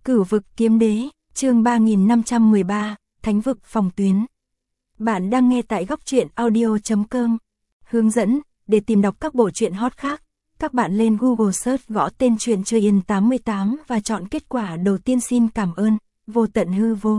Cửu vực kiếm đế, chương 3513, Thánh vực phòng tuyến. Bạn đang nghe tại góc truyện audio.com. Hướng dẫn, để tìm đọc các bộ truyện hot khác, các bạn lên Google search gõ tên truyện Chơi Yên 88 và chọn kết quả đầu tiên. Xin cảm ơn, vô tận hư vô.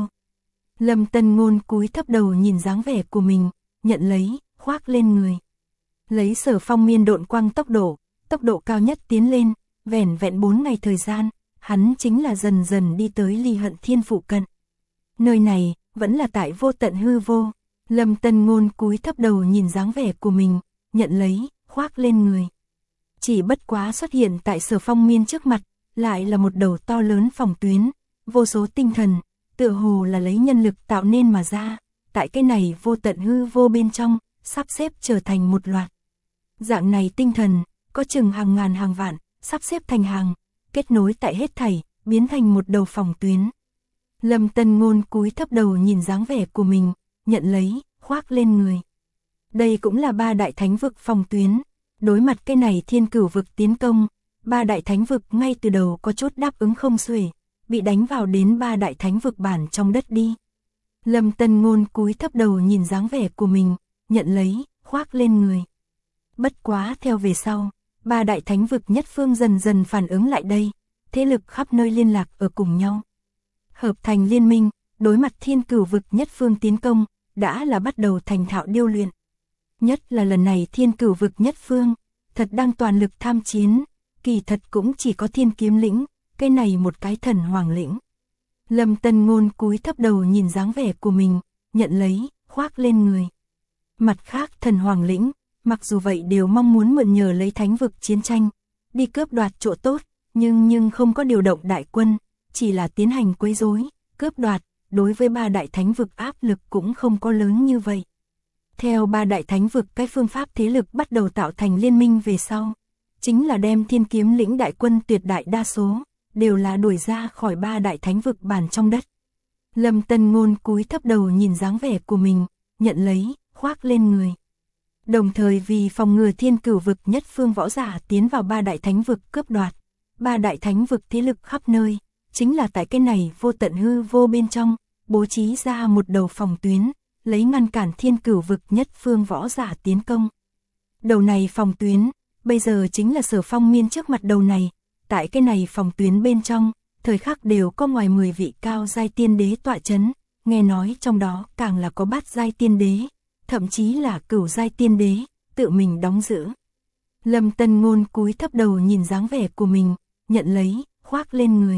Lâm Tân Ngôn cúi thấp đầu nhìn dáng vẻ của mình, nhận lấy, khoác lên người. Lấy Sở Phong miên độn quang tốc độ cao nhất tiến lên, vẻn vẹn 4 ngày thời gian, hắn chính là dần dần đi tới Ly Hận Thiên phụ cận. Nơi này, vẫn là tại vô tận hư vô. Lâm Tân Ngôn cúi thấp đầu nhìn dáng vẻ của mình, nhận lấy, khoác lên người. Chỉ bất quá xuất hiện tại Sở Phong miên trước mặt, lại là một đầu to lớn phòng tuyến, vô số tinh thần, tựa hồ là lấy nhân lực tạo nên mà ra, tại cái này vô tận hư vô bên trong, sắp xếp trở thành một loạt. Dạng này tinh thần, có chừng hàng ngàn hàng vạn, sắp xếp thành hàng, kết nối tại hết thảy, biến thành một đầu phòng tuyến. Lâm Tân Ngôn cúi thấp đầu nhìn dáng vẻ của mình, nhận lấy, khoác lên người. Đây cũng là 3 đại thánh vực phòng tuyến, đối mặt cái này Thiên Cửu vực tiến công, 3 đại thánh vực ngay từ đầu có chút đáp ứng không xuể, bị đánh vào đến 3 đại thánh vực bản trong đất đi. Lâm Tân Ngôn cúi thấp đầu nhìn dáng vẻ của mình, nhận lấy, khoác lên người. Bất quá theo về sau, 3 đại thánh vực nhất phương dần dần phản ứng lại đây, thế lực khắp nơi liên lạc ở cùng nhau. Hợp thành liên minh, đối mặt Thiên Cửu vực nhất phương tiến công, đã là bắt đầu thành thạo điêu luyện. Nhất là lần này Thiên Cửu vực nhất phương, thật đang toàn lực tham chiến, kỳ thật cũng chỉ có Thiên Kiếm lĩnh, cái này một cái thần hoàng lĩnh. Lâm Tân Ngôn cúi thấp đầu nhìn dáng vẻ của mình, nhận lấy, khoác lên người. Mặt khác thần hoàng lĩnh, mặc dù vậy đều mong muốn mượn nhờ lấy thánh vực chiến tranh, đi cướp đoạt chỗ tốt, nhưng không có điều động đại quân, chỉ là tiến hành quấy rối, cướp đoạt, đối với 3 đại thánh vực áp lực cũng không có lớn như vậy. Theo 3 đại thánh vực cái phương pháp thế lực bắt đầu tạo thành liên minh về sau, chính là đem Thiên Kiếm lĩnh đại quân tuyệt đại đa số, đều là đuổi ra khỏi 3 đại thánh vực bản trong đất. Lâm Tân Ngôn cúi thấp đầu nhìn dáng vẻ của mình, nhận lấy, khoác lên người. Đồng thời vì phòng ngừa Thiên Cửu vực nhất phương võ giả tiến vào 3 đại thánh vực cướp đoạt, 3 đại thánh vực thế lực khắp nơi, chính là tại cái này vô tận hư vô bên trong, bố trí ra một đầu phòng tuyến, lấy ngăn cản Thiên Cửu vực nhất phương võ giả tiến công. Đầu này phòng tuyến, bây giờ chính là Sở Phong miên trước mặt đầu này, tại cái này phòng tuyến bên trong, thời khắc đều có ngoài 10 vị cao giai tiên đế tọa chấn, nghe nói trong đó càng là có bát giai tiên đế, thậm chí là cửu giai tiên đế, tự mình đóng giữ. Lâm Tân Ngôn cúi thấp đầu nhìn dáng vẻ của mình, nhận lấy, khoác lên người.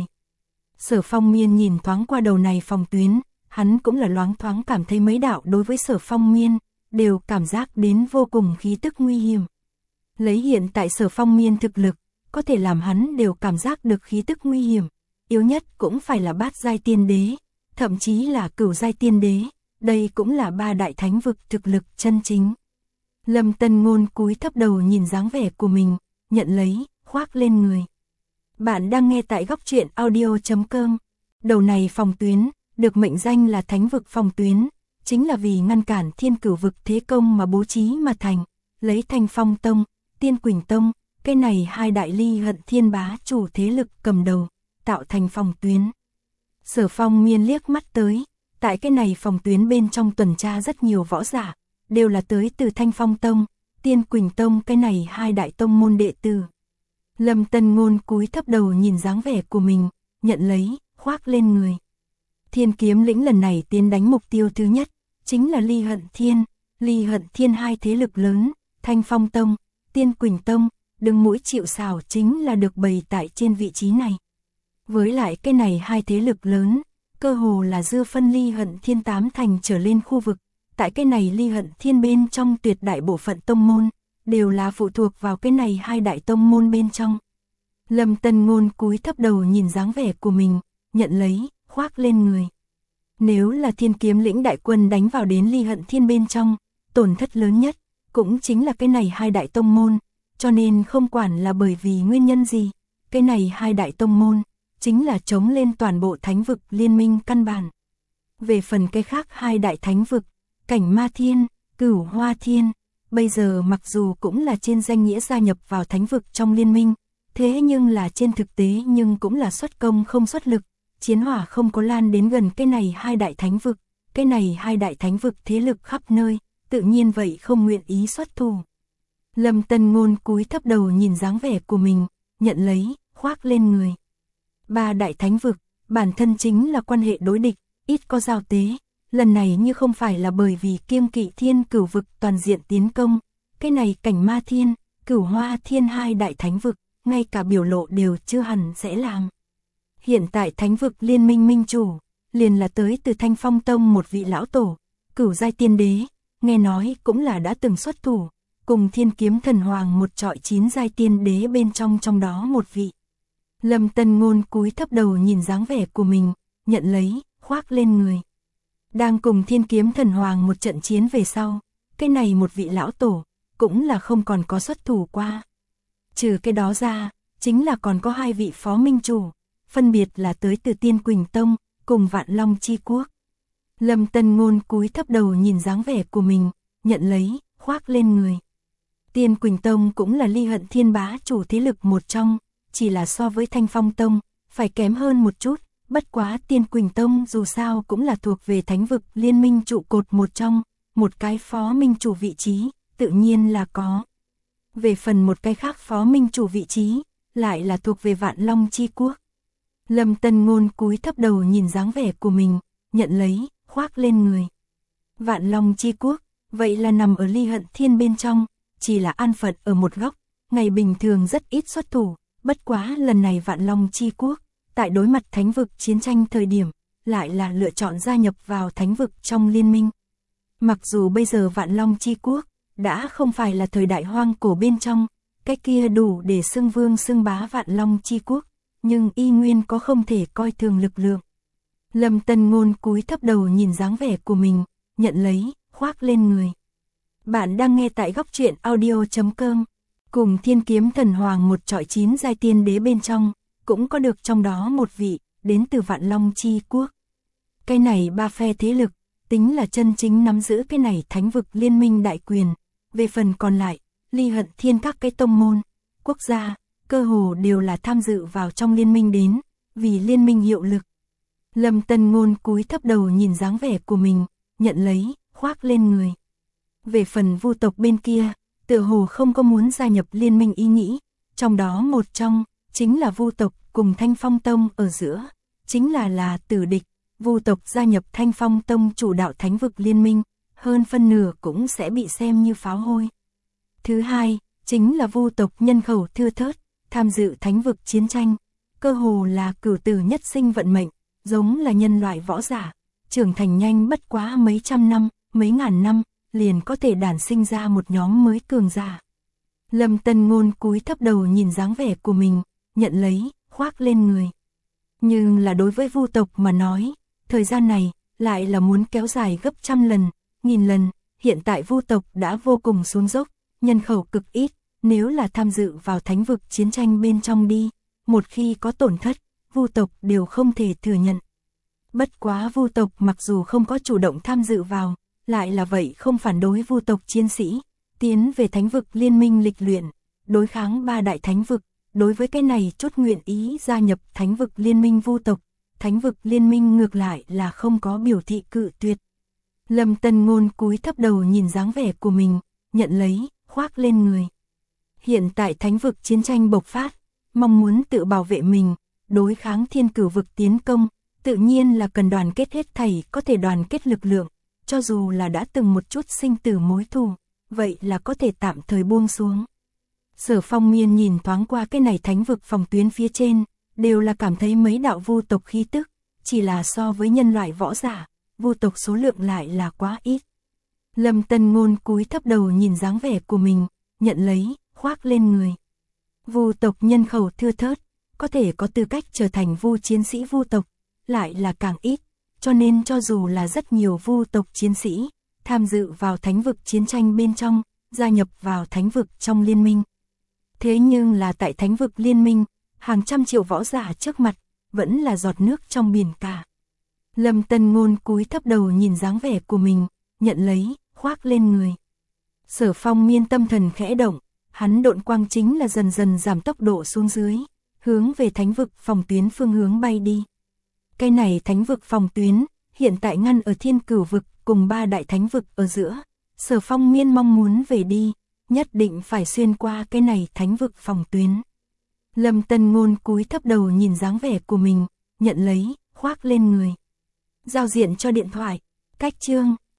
Sở Phong miên nhìn thoáng qua đầu này phòng tuyến, hắn cũng là loáng thoáng cảm thấy mấy đạo đối với Sở Phong miên, đều cảm giác đến vô cùng khí tức nguy hiểm. Lấy hiện tại Sở Phong miên thực lực, có thể làm hắn đều cảm giác được khí tức nguy hiểm, yếu nhất cũng phải là bát giai tiên đế, thậm chí là cửu giai tiên đế, đây cũng là 3 đại thánh vực thực lực chân chính. Lâm Tân Ngôn cúi thấp đầu nhìn dáng vẻ của mình, nhận lấy, khoác lên người. Bạn đang nghe tại góc truyện audio.com. Đầu này phòng tuyến, được mệnh danh là thánh vực phòng tuyến, chính là vì ngăn cản Thiên Cửu vực thế công mà bố trí mà thành, lấy Thanh Phong Tông, Tiên Quỳnh Tông, cái này 2 đại Ly Hận Thiên bá chủ thế lực cầm đầu, tạo thành phòng tuyến. Sở Phong miên liếc mắt tới, tại cái này phòng tuyến bên trong tuần tra rất nhiều võ giả, đều là tới từ Thanh Phong Tông, Tiên Quỳnh Tông, cái này 2 đại tông môn đệ tử. Lâm Tân Ngôn cúi thấp đầu nhìn dáng vẻ của mình, nhận lấy, khoác lên người. Thiên Kiếm lĩnh lần này tiến đánh mục tiêu thứ nhất, chính là Ly Hận Thiên 2 thế lực lớn, Thanh Phong Tông, Tiên Quỳnh Tông, đứng mũi chịu sào chính là được bày tại trên vị trí này. Với lại cái này 2 thế lực lớn, cơ hồ là dư phân Ly Hận Thiên 8 thành trở lên khu vực, tại cái này Ly Hận Thiên bên trong tuyệt đại bộ phận tông môn, đều là phụ thuộc vào cái này 2 đại tông môn bên trong. Lâm Tân Ngôn cúi thấp đầu nhìn dáng vẻ của mình, nhận lấy, khoác lên người. Nếu là Thiên Kiếm lĩnh đại quân đánh vào đến Ly Hận Thiên bên trong, tổn thất lớn nhất, cũng chính là cái này 2 đại tông môn, cho nên không quản là bởi vì nguyên nhân gì, cái này 2 đại tông môn, chính là chống lên toàn bộ thánh vực liên minh căn bản. Về phần cái khác 2 đại thánh vực, Cảnh Ma Thiên, Cửu Hoa Thiên, bây giờ mặc dù cũng là trên danh nghĩa gia nhập vào thánh vực trong liên minh, thế nhưng là trên thực tế nhưng cũng là xuất công không xuất lực, chiến hỏa không có lan đến gần cái này hai đại thánh vực, cái này hai đại thánh vực thế lực khắp nơi, tự nhiên vậy không nguyện ý xuất thủ. Lâm Tân Ngôn cúi thấp đầu nhìn dáng vẻ của mình, nhận lấy, khoác lên người. Ba đại thánh vực, bản thân chính là quan hệ đối địch, ít có giao tế, lần này như không phải là bởi vì kiêng kỵ Thiên Cửu vực toàn diện tiến công, cái này Cảnh Ma Thiên, Cửu Hoa Thiên hai đại thánh vực, ngay cả biểu lộ đều chưa hẳn sẽ làm. Hiện tại thánh vực liên minh minh chủ, liền là tới từ Thanh Phong Tông một vị lão tổ, Cửu giai tiên đế, nghe nói cũng là đã từng xuất thủ, cùng Thiên Kiếm Thần Hoàng một trọi 9 giai tiên đế bên trong đó một vị. Lâm Tân Ngôn cúi thấp đầu nhìn dáng vẻ của mình, nhận lấy, khoác lên người. Đang cùng Thiên Kiếm Thần Hoàng một trận chiến về sau, cái này một vị lão tổ, cũng là không còn có xuất thủ qua. Trừ cái đó ra, chính là còn có hai vị phó minh chủ, phân biệt là tới từ Tiên Quỳnh Tông, cùng Vạn Long Chi Quốc. Lâm Tân Ngôn cúi thấp đầu nhìn dáng vẻ của mình, nhận lấy, khoác lên người. Tiên Quỳnh Tông cũng là Ly Hận Thiên bá chủ thế lực một trong, chỉ là so với Thanh Phong Tông, phải kém hơn một chút, bất quá Tiên Quỳnh Tông dù sao cũng là thuộc về thánh vực liên minh trụ cột một trong, một cái phó minh chủ vị trí, tự nhiên là có. Về phần một cái khác phó minh chủ vị trí, lại là thuộc về Vạn Long Chi Quốc. Lâm Tân Ngôn cúi thấp đầu nhìn dáng vẻ của mình, nhận lấy, khoác lên người. Vạn Long Chi Quốc, vậy là nằm ở Ly Hận Thiên bên trong, chỉ là an phận ở một góc, ngày bình thường rất ít xuất thủ, bất quá lần này Vạn Long Chi Quốc, tại đối mặt thánh vực chiến tranh thời điểm, lại là lựa chọn gia nhập vào thánh vực trong liên minh. Mặc dù bây giờ Vạn Long Chi Quốc, đã không phải là thời đại hoang cổ bên trong, cái kia đủ để xưng vương xưng bá Vạn Long Chi Quốc, nhưng y nguyên có không thể coi thường lực lượng. Lâm Tân Ngôn cúi thấp đầu nhìn dáng vẻ của mình, nhận lấy, khoác lên người. Bạn đang nghe tại góc truyện audio.com, cùng Thiên Kiếm Thần Hoàng một trọi 9 giai tiên đế bên trong, cũng có được trong đó một vị, đến từ Vạn Long Chi Quốc. Cái này ba phe thế lực, tính là chân chính nắm giữ cái này thánh vực liên minh đại quyền, về phần còn lại, Ly Hận Thiên các cái tông môn, quốc gia, cơ hồ đều là tham dự vào trong liên minh đến, vì liên minh hiệu lực. Lâm Tân Ngôn cúi thấp đầu nhìn dáng vẻ của mình, nhận lấy, khoác lên người. Về phần Vu tộc bên kia, tựa hồ không có muốn gia nhập liên minh ý nghĩ, trong đó một trong, chính là Vu tộc cùng Thanh Phong Tông ở giữa, chính là tử địch, Vu tộc gia nhập Thanh Phong Tông chủ đạo thánh vực liên minh, hơn phân nửa cũng sẽ bị xem như pháo hôi. Thứ hai, chính là Vu tộc nhân khẩu thưa thớt, tham dự thánh vực chiến tranh, cơ hồ là cửu tử nhất sinh vận mệnh, giống là nhân loại võ giả, trưởng thành nhanh bất quá mấy trăm năm, mấy ngàn năm, liền có thể đản sinh ra một nhóm mới cường giả. Lâm Tân Ngôn cúi thấp đầu nhìn dáng vẻ của mình, nhận lấy, khoác lên người. Nhưng là đối với Vu tộc mà nói, thời gian này lại là muốn kéo dài gấp trăm lần, nghìn lần, hiện tại Vu tộc đã vô cùng xuống dốc, nhân khẩu cực ít, nếu là tham dự vào thánh vực chiến tranh bên trong đi, một khi có tổn thất, Vu tộc đều không thể thừa nhận. Bất quá Vu tộc mặc dù không có chủ động tham dự vào, lại là vậy không phản đối Vu tộc chiến sĩ, tiến về thánh vực liên minh lịch luyện, đối kháng ba đại thánh vực, đối với cái này chốt nguyện ý gia nhập thánh vực liên minh Vu tộc, thánh vực liên minh ngược lại là không có biểu thị cự tuyệt. Lâm Tân Ngôn cúi thấp đầu nhìn dáng vẻ của mình, nhận lấy, khoác lên người. Hiện tại thánh vực chiến tranh bộc phát, mong muốn tự bảo vệ mình, đối kháng Thiên Cửu vực tiến công, tự nhiên là cần đoàn kết hết thảy có thể đoàn kết lực lượng, cho dù là đã từng một chút sinh tử mối thù, vậy là có thể tạm thời buông xuống. Sở Phong Miên nhìn thoáng qua cái này thánh vực phòng tuyến phía trên, đều là cảm thấy mấy đạo Vu tộc khí tức, chỉ là so với nhân loại võ giả, Vu tộc số lượng lại là quá ít. Lâm Tân Ngôn cúi thấp đầu nhìn dáng vẻ của mình, nhận lấy, khoác lên người. Vu tộc nhân khẩu thưa thớt, có thể có tư cách trở thành Vu chiến sĩ Vu tộc, lại là càng ít, cho nên cho dù là rất nhiều Vu tộc chiến sĩ tham dự vào thánh vực chiến tranh bên trong, gia nhập vào thánh vực trong liên minh. Thế nhưng là tại thánh vực liên minh, hàng trăm triệu võ giả trước mặt, vẫn là giọt nước trong biển cả. Lâm Tân Ngôn cúi thấp đầu nhìn dáng vẻ của mình, nhận lấy, khoác lên người. Sở Phong Miên tâm thần khẽ động, hắn độn quang chính là dần dần giảm tốc độ xuống dưới, hướng về thánh vực phòng tuyến phương hướng bay đi. Cái này thánh vực phòng tuyến, hiện tại ngăn ở Thiên Cửu vực cùng 3 đại thánh vực ở giữa. Sở Phong Miên mong muốn về đi, nhất định phải xuyên qua cái này thánh vực phòng tuyến. Lâm Tân Ngôn cúi thấp đầu nhìn dáng vẻ của mình, nhận lấy, khoác lên người. Giao diện cho điện thoại, cách chương.